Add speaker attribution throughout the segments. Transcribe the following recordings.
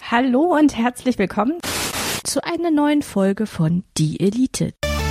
Speaker 1: Hallo und herzlich willkommen zu einer neuen Folge von Die Elite.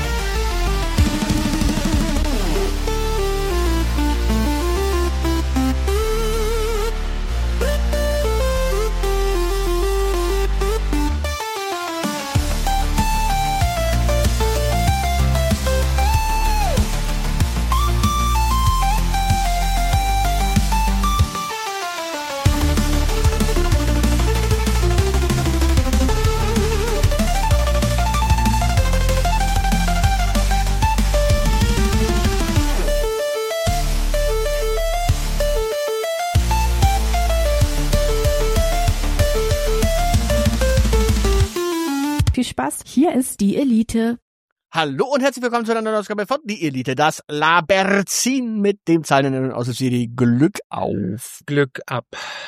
Speaker 1: Viel Spaß, hier ist Die Elite.
Speaker 2: Hallo und herzlich willkommen zu einer neuen Ausgabe von Die Elite, das Laberzin mit dem Zahlen aus der Serie Glück auf.
Speaker 3: Glück ab.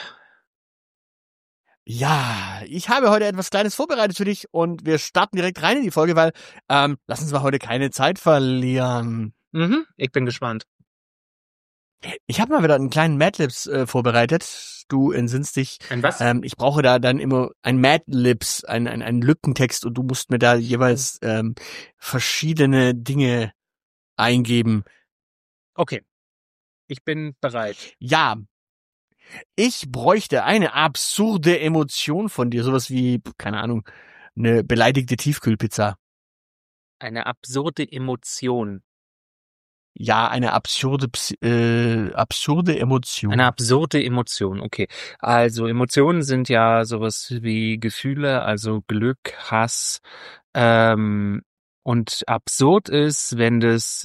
Speaker 2: Ja, ich habe heute etwas Kleines vorbereitet für dich und wir starten direkt rein in die Folge, weil lass uns mal heute keine Zeit verlieren.
Speaker 3: Ich bin gespannt.
Speaker 2: Ich habe mal wieder einen kleinen Madlibs vorbereitet. Du entsinnst dich.
Speaker 3: Ein was?
Speaker 2: Ich brauche da dann immer ein Madlibs, einen Lückentext und du musst mir da jeweils verschiedene Dinge eingeben.
Speaker 3: Okay. Ich bin bereit.
Speaker 2: Ja, ich bräuchte eine absurde Emotion von dir, sowas wie, keine Ahnung, eine beleidigte Tiefkühlpizza.
Speaker 3: Eine absurde Emotion.
Speaker 2: Ja, eine absurde Emotion.
Speaker 3: Eine absurde Emotion, okay. Also Emotionen sind ja sowas wie Gefühle, also Glück, Hass. Und absurd ist, wenn das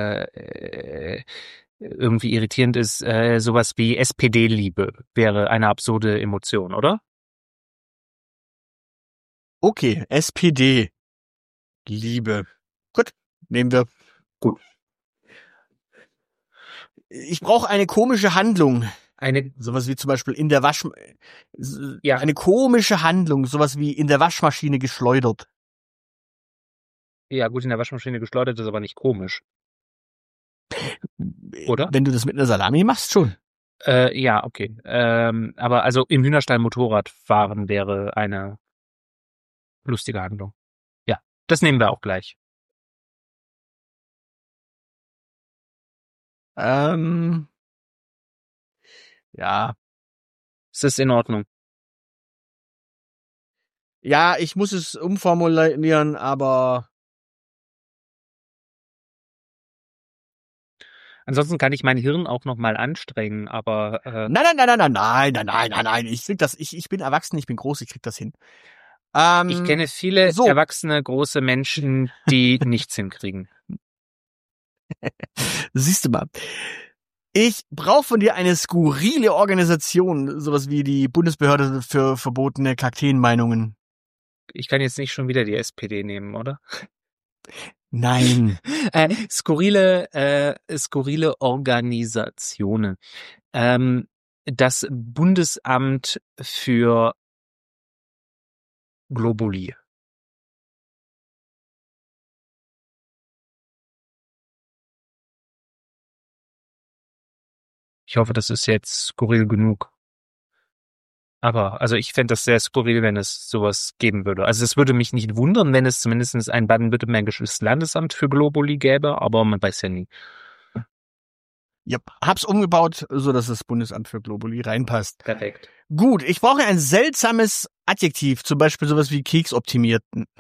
Speaker 3: irgendwie irritierend ist, sowas wie SPD-Liebe wäre eine absurde Emotion, oder?
Speaker 2: Okay, SPD. Liebe. Gut, nehmen wir.
Speaker 3: Gut.
Speaker 2: Ich brauche eine komische Handlung.
Speaker 3: Eine,
Speaker 2: Sowas wie zum Beispiel in der
Speaker 3: ja.
Speaker 2: Eine komische Handlung, sowas wie in der Waschmaschine geschleudert.
Speaker 3: Ja, gut, in der Waschmaschine geschleudert ist aber nicht komisch. Oder?
Speaker 2: Wenn du das mit einer Salami machst, schon.
Speaker 3: Ja, okay. Aber also im Hühnerstall Motorrad fahren wäre eine lustige Handlung. Ja, das nehmen wir auch gleich.
Speaker 2: Ja.
Speaker 3: Ist das in Ordnung?
Speaker 2: Ja, ich muss es umformulieren, aber
Speaker 3: Ansonsten kann ich mein Hirn auch noch mal anstrengen, aber
Speaker 2: Nein. Ich krieg das. Ich bin erwachsen, ich bin groß, ich krieg das hin.
Speaker 3: ich kenne viele
Speaker 2: so.
Speaker 3: erwachsene, große Menschen, die nichts hinkriegen.
Speaker 2: Siehst du mal. Ich brauche von dir eine skurrile Organisation, sowas wie die Bundesbehörde für verbotene Kakteenmeinungen.
Speaker 3: Ich kann jetzt nicht schon wieder die SPD nehmen, oder?
Speaker 2: Nein.
Speaker 3: Skurrile Organisationen. Das Bundesamt für Globuli. Ich hoffe, das ist jetzt skurril genug. Aber, also ich fände das sehr skurril, wenn es sowas geben würde. Also es würde mich nicht wundern, wenn es zumindest ein baden-württembergisches Landesamt für Globuli gäbe, aber man weiß ja nie.
Speaker 2: Ja, hab's umgebaut, so dass das Bundesamt für Globuli reinpasst.
Speaker 3: Perfekt.
Speaker 2: Gut, ich brauche ein seltsames Adjektiv, zum Beispiel sowas wie keksoptimiert.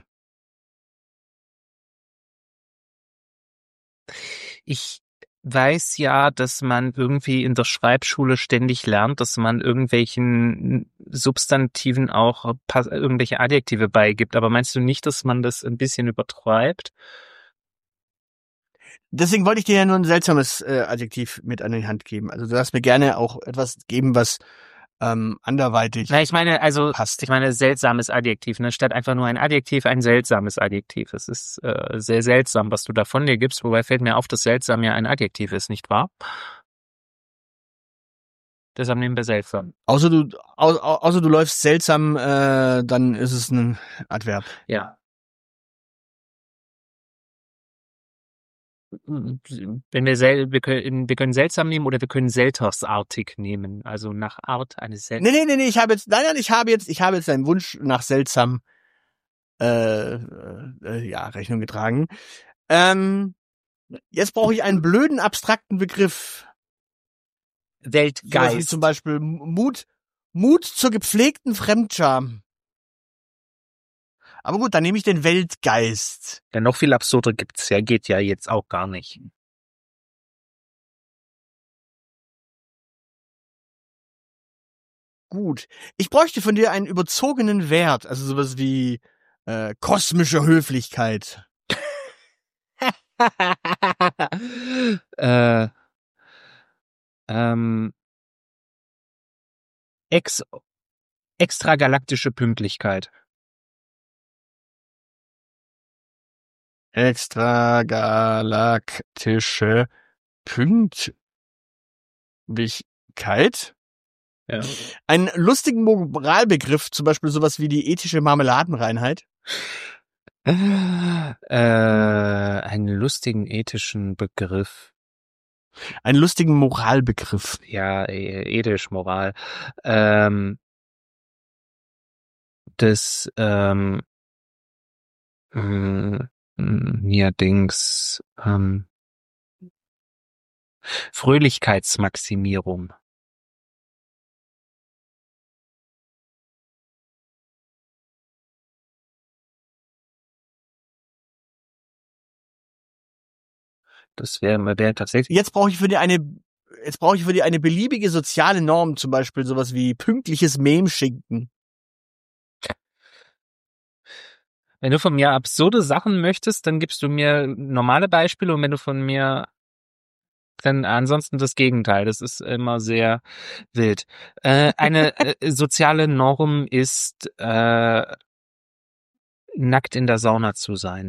Speaker 3: Ich weiß ja, dass man irgendwie in der Schreibschule ständig lernt, dass man irgendwelchen Substantiven auch irgendwelche Adjektive beigibt. Aber meinst du nicht, dass man das ein bisschen übertreibt?
Speaker 2: Deswegen wollte ich dir ja nur ein seltsames Adjektiv mit an die Hand geben. Also du darfst mir gerne auch etwas geben, was anderweitig
Speaker 3: Na, ich meine, also,
Speaker 2: passt.
Speaker 3: ich meine, seltsames Adjektiv, ne? Statt einfach nur ein Adjektiv, ein seltsames Adjektiv. Es ist sehr seltsam, was du da von dir gibst, wobei fällt mir auf, dass seltsam ja ein Adjektiv ist, nicht wahr? Deshalb nehmen wir seltsam.
Speaker 2: Außer du läufst seltsam, dann ist es ein Adverb.
Speaker 3: Ja. wenn wir können seltsam nehmen oder wir können seltersartig nehmen, also nach Art eines
Speaker 2: Nee, ich habe jetzt deinen Wunsch nach seltsam Rechnung getragen. Jetzt brauche ich einen blöden, abstrakten Begriff.
Speaker 3: Weltgeist.
Speaker 2: Sowas wie zum Beispiel Mut zur gepflegten Fremdscham. Aber gut, dann nehme ich den Weltgeist.
Speaker 3: Ja, noch viel absurder gibt's ja, geht ja jetzt auch gar nicht.
Speaker 2: Gut. Ich bräuchte von dir einen überzogenen Wert, also sowas wie kosmische Höflichkeit.
Speaker 3: Extragalaktische Pünktlichkeit.
Speaker 2: Extragalaktische Pünktlichkeit?
Speaker 3: Ja.
Speaker 2: Einen lustigen Moralbegriff, zum Beispiel sowas wie die ethische Marmeladenreinheit.
Speaker 3: Einen lustigen ethischen Begriff.
Speaker 2: Einen lustigen Moralbegriff.
Speaker 3: Ja, ethisch, Moral. Fröhlichkeitsmaximierung. Das wäre tatsächlich.
Speaker 2: Jetzt brauche ich für dir eine beliebige soziale Norm, zum Beispiel sowas wie pünktliches Memschinken.
Speaker 3: Wenn du von mir absurde Sachen möchtest, dann gibst du mir normale Beispiele, und wenn du von mir dann ansonsten das Gegenteil. Das ist immer sehr wild. Eine soziale Norm ist, nackt in der Sauna zu sein.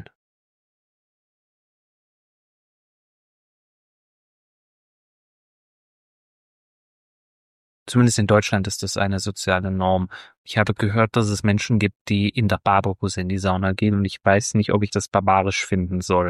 Speaker 3: Zumindest in Deutschland ist das eine soziale Norm. Ich habe gehört, dass es Menschen gibt, die in der Badehose in die Sauna gehen, und ich weiß nicht, ob ich das barbarisch finden soll.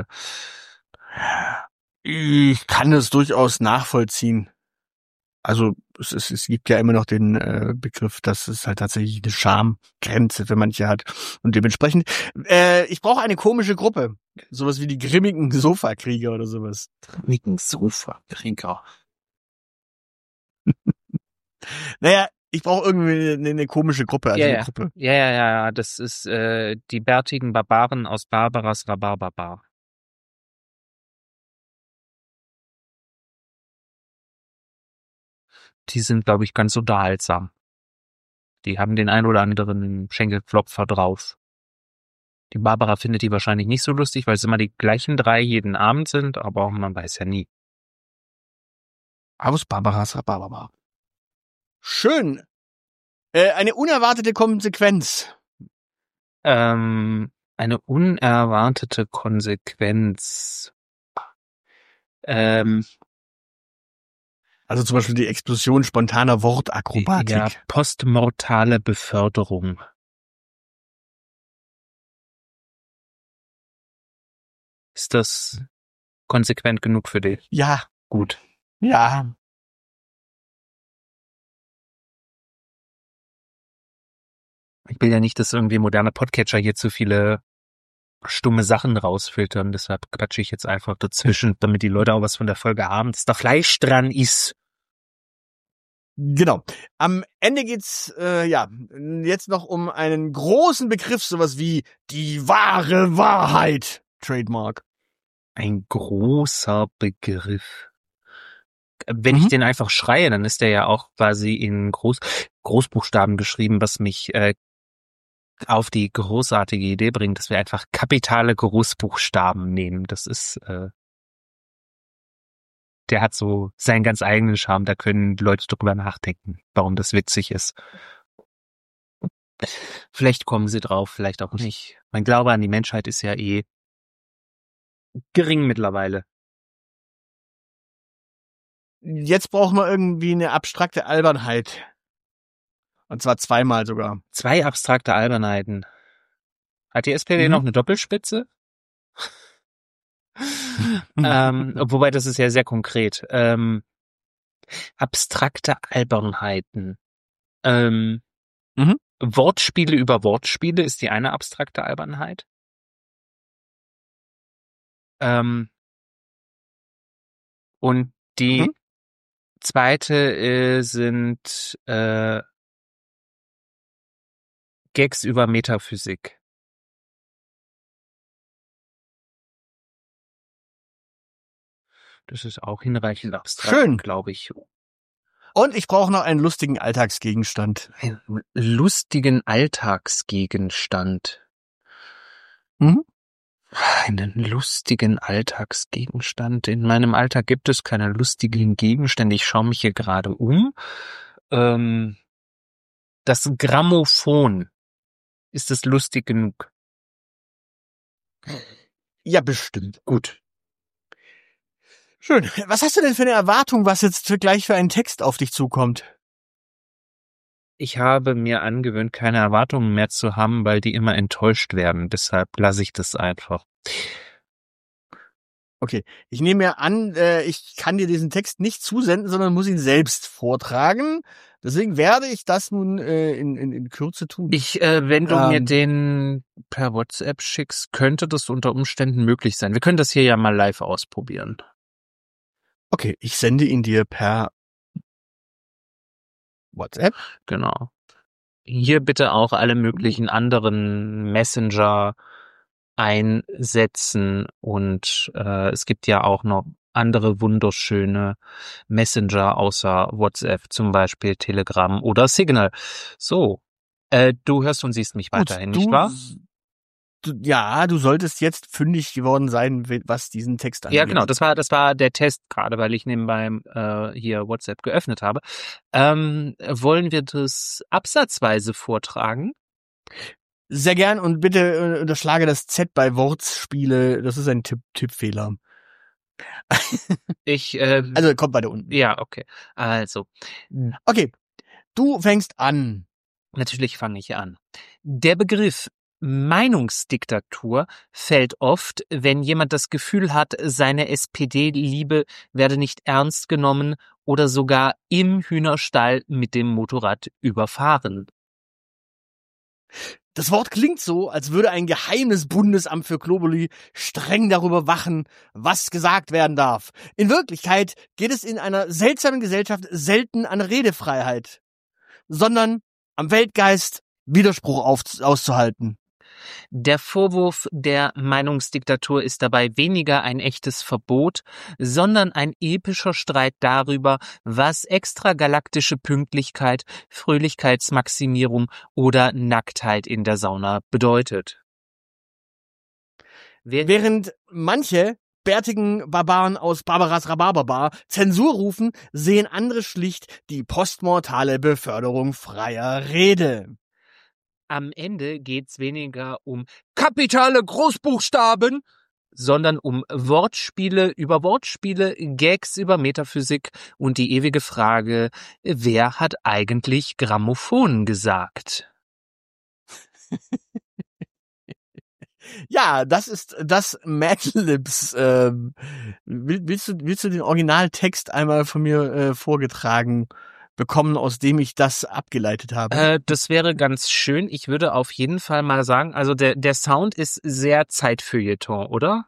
Speaker 2: Ich kann das durchaus nachvollziehen. Also es gibt ja immer noch den Begriff, dass es halt tatsächlich eine Schamgrenze für manche hat. Und dementsprechend, ich brauche eine komische Gruppe. Sowas wie die grimmigen Sofakrieger oder sowas.
Speaker 3: Grimmigen Sofakrieger.
Speaker 2: Naja, ich brauche irgendwie eine komische Gruppe. Also eine Gruppe.
Speaker 3: Ja, das ist die bärtigen Barbaren aus Barbaras Rhabarberbar. Die sind, glaube ich, ganz unterhaltsam. Die haben den ein oder anderen Schenkelklopfer drauf. Die Barbara findet die wahrscheinlich nicht so lustig, weil es immer die gleichen 3 jeden Abend sind, aber man weiß ja nie.
Speaker 2: Aus Barbaras Rhabarberbar. Schön. Eine unerwartete Konsequenz.
Speaker 3: Eine unerwartete Konsequenz.
Speaker 2: Also zum Beispiel die Explosion spontaner Wortakrobatik.
Speaker 3: Ja, postmortale Beförderung. Ist das konsequent genug für dich?
Speaker 2: Ja.
Speaker 3: Gut.
Speaker 2: Ja.
Speaker 3: Ich will ja nicht, dass irgendwie moderne Podcatcher hier zu viele stumme Sachen rausfiltern, deshalb quatsche ich jetzt einfach dazwischen, damit die Leute auch was von der Folge haben, dass da Fleisch dran ist.
Speaker 2: Genau. Am Ende geht's jetzt noch um einen großen Begriff, sowas wie die wahre Wahrheit. Trademark.
Speaker 3: Ein großer Begriff. Wenn ich den einfach schreie, dann ist der ja auch quasi in Großbuchstaben geschrieben, was mich auf die großartige Idee bringt, dass wir einfach kapitale Großbuchstaben nehmen. Das ist, der hat so seinen ganz eigenen Charme, da können Leute drüber nachdenken, warum das witzig ist. Vielleicht kommen sie drauf, vielleicht auch nicht. Mein Glaube an die Menschheit ist ja gering mittlerweile.
Speaker 2: Jetzt brauchen wir irgendwie eine abstrakte Albernheit. Und zwar 2-mal sogar.
Speaker 3: 2 abstrakte Albernheiten. Hat die SPD noch eine Doppelspitze? Wobei das ist ja sehr konkret. Abstrakte Albernheiten. Wortspiele über Wortspiele ist die eine abstrakte Albernheit. Und die zweite sind Gags über Metaphysik. Das ist auch hinreichend abstrakt,
Speaker 2: Schön,
Speaker 3: glaube ich.
Speaker 2: Und ich brauche noch einen lustigen Alltagsgegenstand.
Speaker 3: Einen lustigen Alltagsgegenstand. Einen lustigen Alltagsgegenstand. In meinem Alltag gibt es keine lustigen Gegenstände. Ich schaue mich hier gerade um. Das Grammophon. Ist es lustig genug?
Speaker 2: Ja, bestimmt. Gut. Schön. Was hast du denn für eine Erwartung, was jetzt gleich für einen Text auf dich zukommt?
Speaker 3: Ich habe mir angewöhnt, keine Erwartungen mehr zu haben, weil die immer enttäuscht werden. Deshalb lasse ich das einfach.
Speaker 2: Okay, ich nehme mir an, ich kann dir diesen Text nicht zusenden, sondern muss ihn selbst vortragen. Deswegen werde ich das nun in Kürze tun.
Speaker 3: Wenn du mir den per WhatsApp schickst, könnte das unter Umständen möglich sein. Wir können das hier ja mal live ausprobieren.
Speaker 2: Okay, ich sende ihn dir per WhatsApp.
Speaker 3: Genau. Hier bitte auch alle möglichen anderen Messenger einsetzen und es gibt ja auch noch andere wunderschöne Messenger außer WhatsApp, zum Beispiel Telegram oder Signal. So, du hörst und siehst mich weiterhin, nicht wahr?
Speaker 2: Du solltest jetzt fündig geworden sein, was diesen Text angeht.
Speaker 3: Ja, genau, das war der Test gerade, weil ich nebenbei hier WhatsApp geöffnet habe. Wollen wir das absatzweise vortragen?
Speaker 2: Sehr gern und bitte unterschlage das Z bei Wortspiele, das ist ein Tippfehler. Also kommt weiter unten.
Speaker 3: Ja, okay. Also.
Speaker 2: Okay, du fängst an.
Speaker 3: Natürlich fange ich an. Der Begriff Meinungsdiktatur fällt oft, wenn jemand das Gefühl hat, seine SPD-Liebe werde nicht ernst genommen oder sogar im Hühnerstall mit dem Motorrad überfahren.
Speaker 2: Das Wort klingt so, als würde ein geheimes Bundesamt für Globuli streng darüber wachen, was gesagt werden darf. In Wirklichkeit geht es in einer seltsamen Gesellschaft selten an Redefreiheit, sondern am Weltgeist, Widerspruch auszuhalten.
Speaker 3: Der Vorwurf der Meinungsdiktatur ist dabei weniger ein echtes Verbot, sondern ein epischer Streit darüber, was extragalaktische Pünktlichkeit, Fröhlichkeitsmaximierung oder Nacktheit in der Sauna bedeutet.
Speaker 2: Während manche bärtigen Barbaren aus Barbaras Rhabarberbar Zensur rufen, sehen andere schlicht die postmortale Beförderung freier Rede.
Speaker 3: Am Ende geht's weniger um kapitale Großbuchstaben, sondern um Wortspiele über Wortspiele, Gags über Metaphysik und die ewige Frage, wer hat eigentlich Grammophon gesagt?
Speaker 2: Ja, das ist das Mad Libs. Willst du den Originaltext einmal von mir vorgetragen bekommen, aus dem ich das abgeleitet habe?
Speaker 3: Das wäre ganz schön. Ich würde auf jeden Fall mal sagen, also der Sound ist sehr Zeitfeuilleton, oder?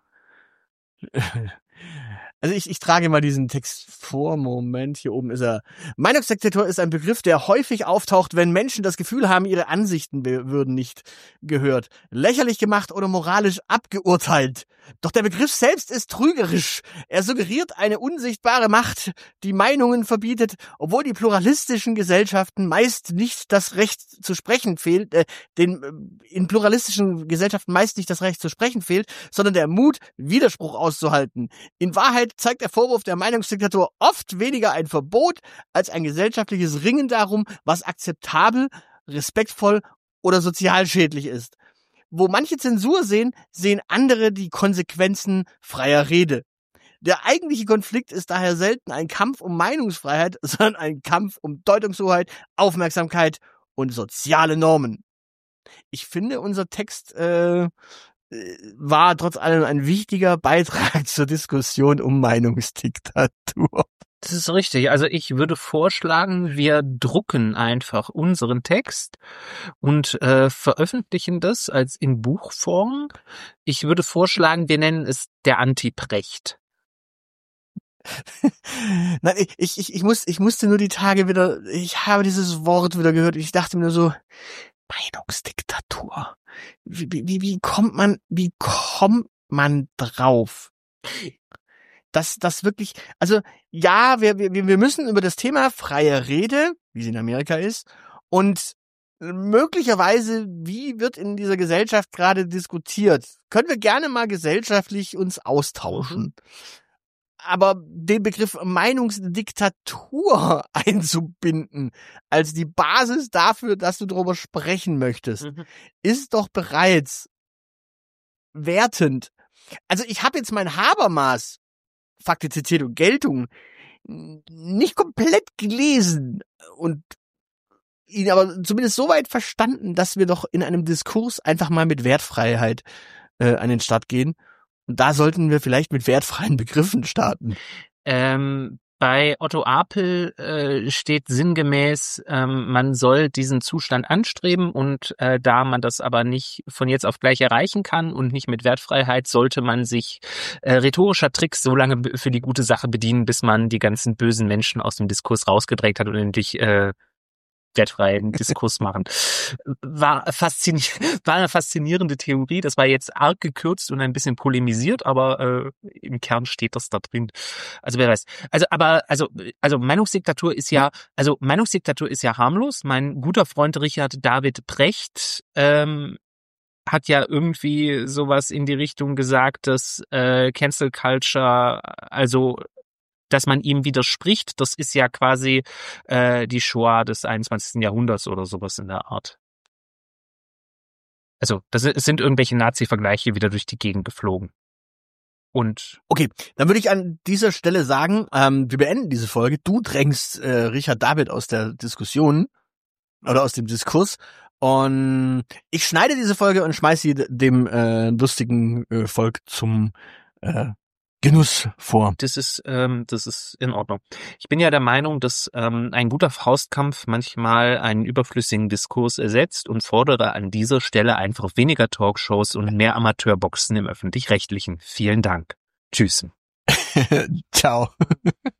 Speaker 2: Also ich trage mal diesen Text vor. Moment, hier oben ist er. Meinungsdiktatur ist ein Begriff, der häufig auftaucht, wenn Menschen das Gefühl haben, ihre Ansichten würden nicht gehört, lächerlich gemacht oder moralisch abgeurteilt. Doch der Begriff selbst ist trügerisch. Er suggeriert eine unsichtbare Macht, die Meinungen verbietet, obwohl die pluralistischen Gesellschaften meist nicht das Recht zu sprechen fehlt, in pluralistischen Gesellschaften meist nicht das Recht zu sprechen fehlt, sondern der Mut, Widerspruch auszuhalten. In Wahrheit zeigt der Vorwurf der Meinungsdiktatur oft weniger ein Verbot als ein gesellschaftliches Ringen darum, was akzeptabel, respektvoll oder sozial schädlich ist. Wo manche Zensur sehen, sehen andere die Konsequenzen freier Rede. Der eigentliche Konflikt ist daher selten ein Kampf um Meinungsfreiheit, sondern ein Kampf um Deutungshoheit, Aufmerksamkeit und soziale Normen. Ich finde, unser Text war trotz allem ein wichtiger Beitrag zur Diskussion um Meinungsdiktatur.
Speaker 3: Das ist richtig. Also ich würde vorschlagen, wir drucken einfach unseren Text und veröffentlichen das als in Buchform. Ich würde vorschlagen, wir nennen es der Anti-Precht.
Speaker 2: Nein, ich musste nur die Tage wieder, ich habe dieses Wort wieder gehört, ich dachte mir nur so, Meinungsdiktatur. Wie kommt man drauf? Das wirklich, also ja, wir müssen über das Thema freie Rede, wie sie in Amerika ist, und möglicherweise, wie wird in dieser Gesellschaft gerade diskutiert, können wir gerne mal gesellschaftlich uns austauschen. Aber den Begriff Meinungsdiktatur einzubinden als die Basis dafür, dass du darüber sprechen möchtest, ist doch bereits wertend. Also ich habe jetzt mein Habermas, Faktizität und Geltung, nicht komplett gelesen und ihn aber zumindest so weit verstanden, dass wir doch in einem Diskurs einfach mal mit Wertfreiheit an den Start gehen. Und da sollten wir vielleicht mit wertfreien Begriffen starten.
Speaker 3: Bei Otto Apel steht sinngemäß, man soll diesen Zustand anstreben und da man das aber nicht von jetzt auf gleich erreichen kann und nicht mit Wertfreiheit, sollte man sich rhetorischer Tricks so lange für die gute Sache bedienen, bis man die ganzen bösen Menschen aus dem Diskurs rausgedrängt hat und endlich wertfreien Diskurs machen. War eine faszinierende Theorie. Das war jetzt arg gekürzt und ein bisschen polemisiert, aber im Kern steht das da drin. Also wer weiß. Also Meinungsdiktatur ist ja harmlos. Mein guter Freund Richard David Precht hat ja irgendwie sowas in die Richtung gesagt, dass Cancel Culture, also dass man ihm widerspricht, das ist ja quasi die Shoah des 21. Jahrhunderts oder sowas in der Art. Also, es sind irgendwelche Nazi-Vergleiche wieder durch die Gegend geflogen. Und
Speaker 2: okay, dann würde ich an dieser Stelle sagen, wir beenden diese Folge. Du drängst Richard David aus der Diskussion oder aus dem Diskurs und ich schneide diese Folge und schmeiße sie dem lustigen Volk zum Genuss vor.
Speaker 3: Das ist in Ordnung. Ich bin ja der Meinung, dass ein guter Faustkampf manchmal einen überflüssigen Diskurs ersetzt und fordere an dieser Stelle einfach weniger Talkshows und mehr Amateurboxen im Öffentlich-Rechtlichen. Vielen Dank. Tschüss.
Speaker 2: Ciao.